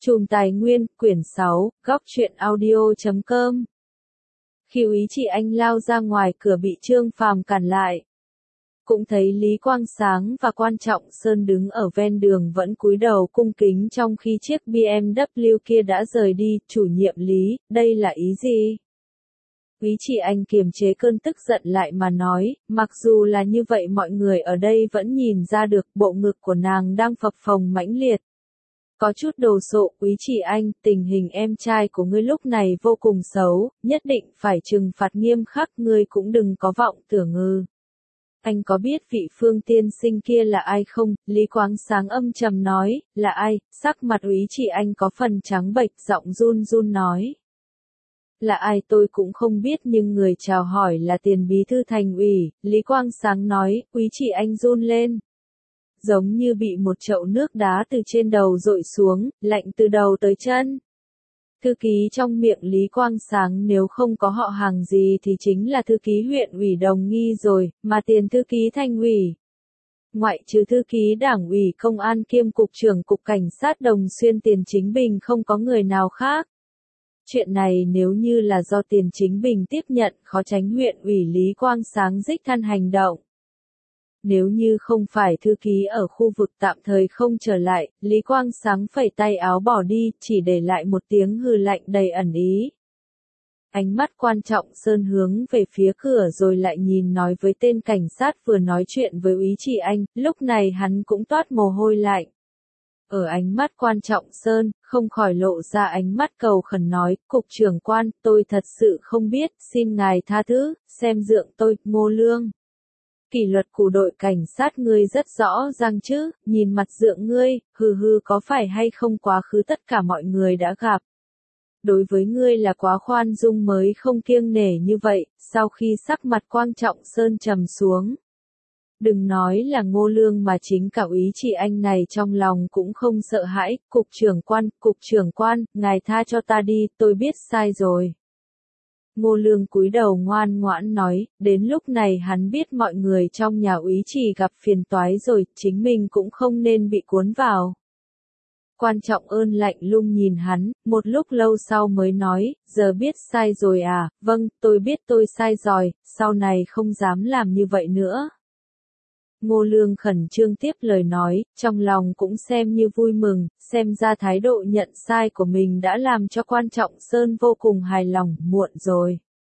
Chùm Tài Nguyên, quyển 6, góc truyện audio.com. Khi Úy Trị Anh lao ra ngoài cửa bị Trương Phàm cản lại. Cũng thấy Lý Quang Sáng và Quan Trọng Sơn đứng ở ven đường vẫn cúi đầu cung kính trong khi chiếc BMW kia đã rời đi. Chủ nhiệm Lý, đây là ý gì? Úy Trị Anh kiềm chế cơn tức giận lại mà nói, mặc dù là như vậy mọi người ở đây vẫn nhìn ra được bộ ngực của nàng đang phập phồng mãnh liệt. Có chút đồ sộ. Úy Trị Anh, tình hình em trai của ngươi lúc này vô cùng xấu, nhất định phải trừng phạt nghiêm khắc, ngươi cũng đừng có vọng tưởng ngư. Anh có biết vị Phương tiên sinh kia là ai không? Lý Quang Sáng âm trầm nói, là ai? Sắc mặt Úy Trị Anh có phần trắng bệch, giọng run run nói. Là ai tôi cũng không biết nhưng người chào hỏi là tiền bí thư thành ủy. Lý Quang Sáng nói. Úy Trị Anh run lên. Giống như bị một chậu nước đá từ trên đầu dội xuống, lạnh từ đầu tới chân. Thư ký trong miệng Lý Quang Sáng nếu không có họ hàng gì thì chính là thư ký huyện ủy Đồng Nghi rồi, mà tiền thư ký thành ủy. Ngoại trừ thư ký đảng ủy công an kiêm cục trưởng cục cảnh sát Đồng Xuyên Tiền Chính Bình không có người nào khác. Chuyện này nếu như là do Tiền Chính Bình tiếp nhận khó tránh huyện ủy Lý Quang Sáng đích thân hành động. Nếu như không phải thư ký ở khu vực tạm thời không trở lại, Lý Quang Sáng phẩy tay áo bỏ đi, chỉ để lại một tiếng hừ lạnh đầy ẩn ý. Ánh mắt Quan Trọng Sơn hướng về phía cửa rồi lại nhìn nói với tên cảnh sát vừa nói chuyện với Úy Trị Anh, lúc này hắn cũng toát mồ hôi lạnh. Ở ánh mắt Quan Trọng Sơn, không khỏi lộ ra ánh mắt cầu khẩn nói, Cục trưởng Quan, tôi thật sự không biết, xin ngài tha thứ, xem dượng tôi, Ngô Lương. Kỷ luật của đội cảnh sát ngươi rất rõ ràng chứ, nhìn mặt dượng ngươi, hừ có phải hay không quá khứ tất cả mọi người đã gặp. Đối với ngươi là quá khoan dung mới không kiêng nể như vậy, sau khi sắc mặt Quan Trọng Sơn trầm xuống. Đừng nói là Ngô Lương mà chính cả Úy Trị Anh này trong lòng cũng không sợ hãi, Cục trưởng Quan, ngài tha cho ta đi, tôi biết sai rồi. Ngô Lương cúi đầu ngoan ngoãn nói, đến lúc này hắn biết mọi người trong nhà Úy Trì gặp phiền toái rồi, chính mình cũng không nên bị cuốn vào. Quan Trọng Ơn lạnh lùng nhìn hắn, một lúc lâu sau mới nói, giờ biết sai rồi à, vâng, tôi biết tôi sai rồi, sau này không dám làm như vậy nữa. Ngô Lương khẩn trương tiếp lời nói, trong lòng cũng xem như vui mừng, xem ra thái độ nhận sai của mình đã làm cho Quan Trọng Sơn vô cùng hài lòng, muộn rồi.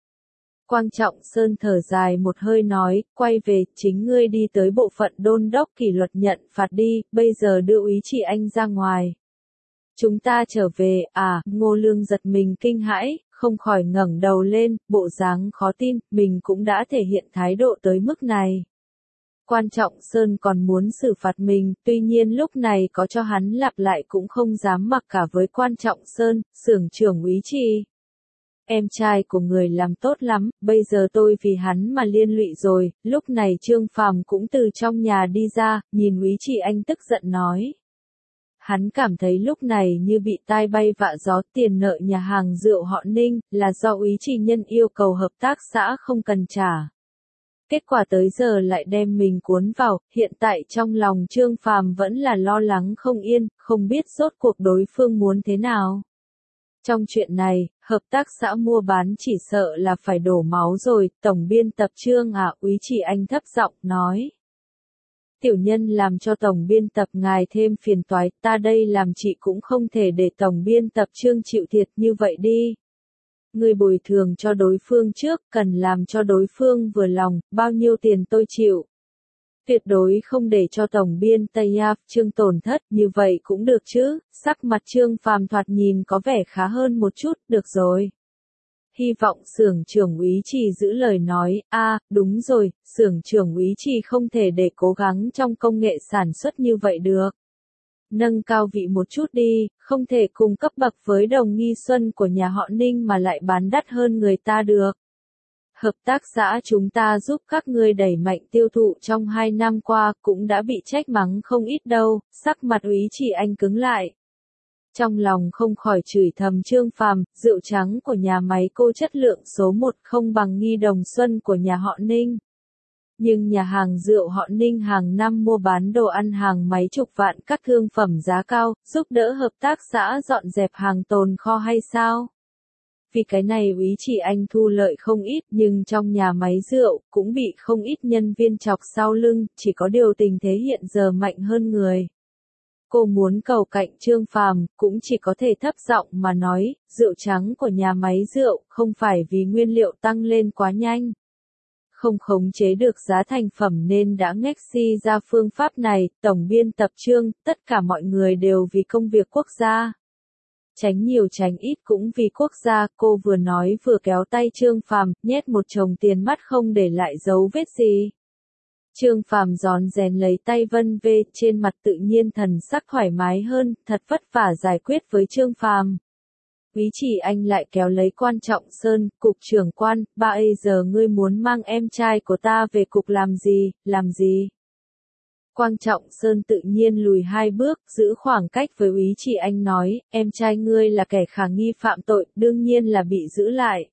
Quan Trọng Sơn thở dài một hơi nói, quay về, chính ngươi đi tới bộ phận đôn đốc kỷ luật nhận phạt đi, bây giờ đưa Úy Trị Anh ra ngoài. Chúng ta trở về, à, Ngô Lương giật mình kinh hãi, không khỏi ngẩng đầu lên, bộ dáng khó tin, mình cũng đã thể hiện thái độ tới mức này. Quan Trọng Sơn còn muốn xử phạt mình, tuy nhiên lúc này có cho hắn lặp lại cũng không dám mặc cả với Quan Trọng Sơn, xưởng trưởng Úy Trì. Em trai của người làm tốt lắm, bây giờ tôi vì hắn mà liên lụy rồi, lúc này Trương Phàm cũng từ trong nhà đi ra, nhìn Úy Trì Anh tức giận nói. Hắn cảm thấy lúc này như bị tai bay vạ gió, tiền nợ nhà hàng rượu họ Ninh, là do Úy Trì Nhân yêu cầu hợp tác xã không cần trả. Kết quả tới giờ lại đem mình cuốn vào, hiện tại trong lòng Trương Phàm vẫn là lo lắng không yên, không biết rốt cuộc đối phương muốn thế nào. Trong chuyện này, hợp tác xã mua bán chỉ sợ là phải đổ máu rồi, tổng biên tập Trương à, Úy Trì Anh thấp giọng nói. Tiểu nhân làm cho tổng biên tập ngài thêm phiền toái, ta đây làm chị cũng không thể để tổng biên tập Trương chịu thiệt như vậy đi. Người bồi thường cho đối phương trước, cần làm cho đối phương vừa lòng, bao nhiêu tiền tôi chịu. Tuyệt đối không để cho tổng biên Tây Áp Trương tổn thất, như vậy cũng được chứ, sắc mặt Trương Phàm thoạt nhìn có vẻ khá hơn một chút, được rồi. Hy vọng xưởng trưởng Úy Trì giữ lời nói, đúng rồi, xưởng trưởng Úy Trì không thể để cố gắng trong công nghệ sản xuất như vậy được. Nâng cao vị một chút đi, không thể cùng cấp bậc với Đồng Nghi Xuân của nhà họ Ninh mà lại bán đắt hơn người ta được. Hợp tác xã chúng ta giúp các ngươi đẩy mạnh tiêu thụ trong 2 năm qua cũng đã bị trách mắng không ít đâu, sắc mặt Úy Trì Anh cứng lại. Trong lòng không khỏi chửi thầm Trương Phàm, rượu trắng của nhà máy cô chất lượng số 1 không bằng Nghi Đồng Xuân của nhà họ Ninh. Nhưng nhà hàng rượu họ Ninh hàng năm mua bán đồ ăn hàng mấy chục vạn các thương phẩm giá cao, giúp đỡ hợp tác xã dọn dẹp hàng tồn kho hay sao? Vì cái này Úy Chỉ Anh thu lợi không ít, nhưng trong nhà máy rượu cũng bị không ít nhân viên chọc sau lưng, chỉ có điều tình thế hiện giờ mạnh hơn người. Cô muốn cầu cạnh Trương Phàm, cũng chỉ có thể thấp giọng mà nói, rượu trắng của nhà máy rượu không phải vì nguyên liệu tăng lên quá nhanh, không khống chế được giá thành phẩm nên đã ngách si ra phương pháp này. Tổng biên tập Trương, tất cả mọi người đều vì công việc quốc gia. Tránh nhiều tránh ít cũng vì quốc gia, cô vừa nói vừa kéo tay Trương Phàm, nhét một chồng tiền mắt không để lại dấu vết gì. Trương Phàm rón rén lấy tay vân về, trên mặt tự nhiên thần sắc thoải mái hơn, thật vất vả giải quyết với Trương Phàm. Úy Chỉ Anh lại kéo lấy Quan Trọng Sơn, cục trưởng Quan, bây giờ ngươi muốn mang em trai của ta về cục làm gì? Quan Trọng Sơn tự nhiên lùi 2 bước, giữ khoảng cách với Úy Chỉ Anh nói, em trai ngươi là kẻ khả nghi phạm tội, đương nhiên là bị giữ lại.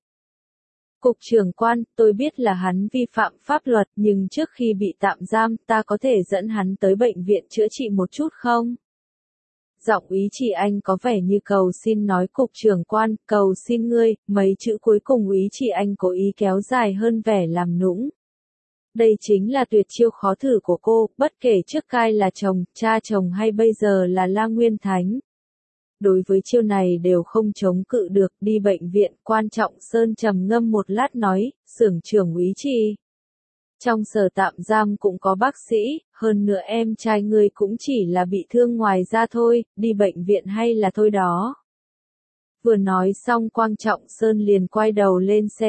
Cục trưởng Quan, tôi biết là hắn vi phạm pháp luật, nhưng trước khi bị tạm giam, ta có thể dẫn hắn tới bệnh viện chữa trị một chút không? Giọng Úy Chỉ Anh có vẻ như cầu xin nói cục trưởng Quan, cầu xin ngươi, mấy chữ cuối cùng Úy Chỉ Anh cố ý kéo dài hơn vẻ làm nũng. Đây chính là tuyệt chiêu khó thử của cô, bất kể trước cai là chồng, cha chồng hay bây giờ là La Nguyên Thánh. Đối với chiêu này đều không chống cự được, đi bệnh viện. Quan Trọng Sơn trầm ngâm một lát nói, xưởng trưởng Úy Chỉ. Trong sở tạm giam cũng có bác sĩ, hơn nữa em trai ngươi cũng chỉ là bị thương ngoài da thôi, đi bệnh viện hay là thôi đó. Vừa nói xong Quan Trọng Sơn liền quay đầu lên xe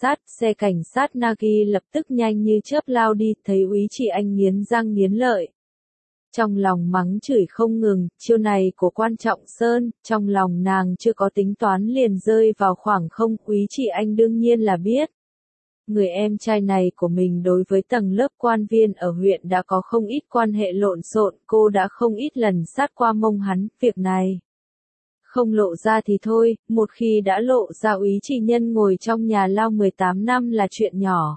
cảnh sát Nagi lập tức nhanh như chớp lao đi, thấy Úy Chỉ Anh nghiến răng nghiến lợi. Trong lòng mắng chửi không ngừng, chiêu này của Quan Trọng Sơn, trong lòng nàng chưa có tính toán liền rơi vào khoảng không. Úy Chỉ Anh đương nhiên là biết. Người em trai này của mình đối với tầng lớp quan viên ở huyện đã có không ít quan hệ lộn xộn, cô đã không ít lần sát qua mông hắn, việc này. Không lộ ra thì thôi, một khi đã lộ ra Úy Chỉ Nhân ngồi trong nhà lao 18 năm là chuyện nhỏ.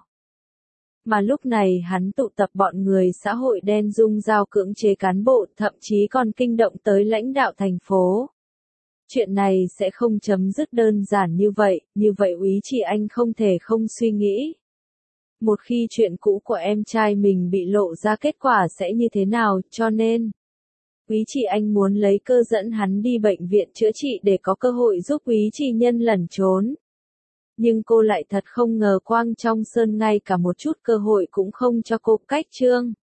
Mà lúc này hắn tụ tập bọn người xã hội đen dung dao cưỡng chế cán bộ, thậm chí còn kinh động tới lãnh đạo thành phố. Chuyện này sẽ không chấm dứt đơn giản như vậy Úy Chỉ Anh không thể không suy nghĩ. Một khi chuyện cũ của em trai mình bị lộ ra kết quả sẽ như thế nào, cho nên Úy Chỉ Anh muốn lấy cơ dẫn hắn đi bệnh viện chữa trị để có cơ hội giúp Úy Chỉ Nhân lẩn trốn. Nhưng cô lại thật không ngờ Quan Trọng Sơn ngay cả một chút cơ hội cũng không cho cô. Cách Trương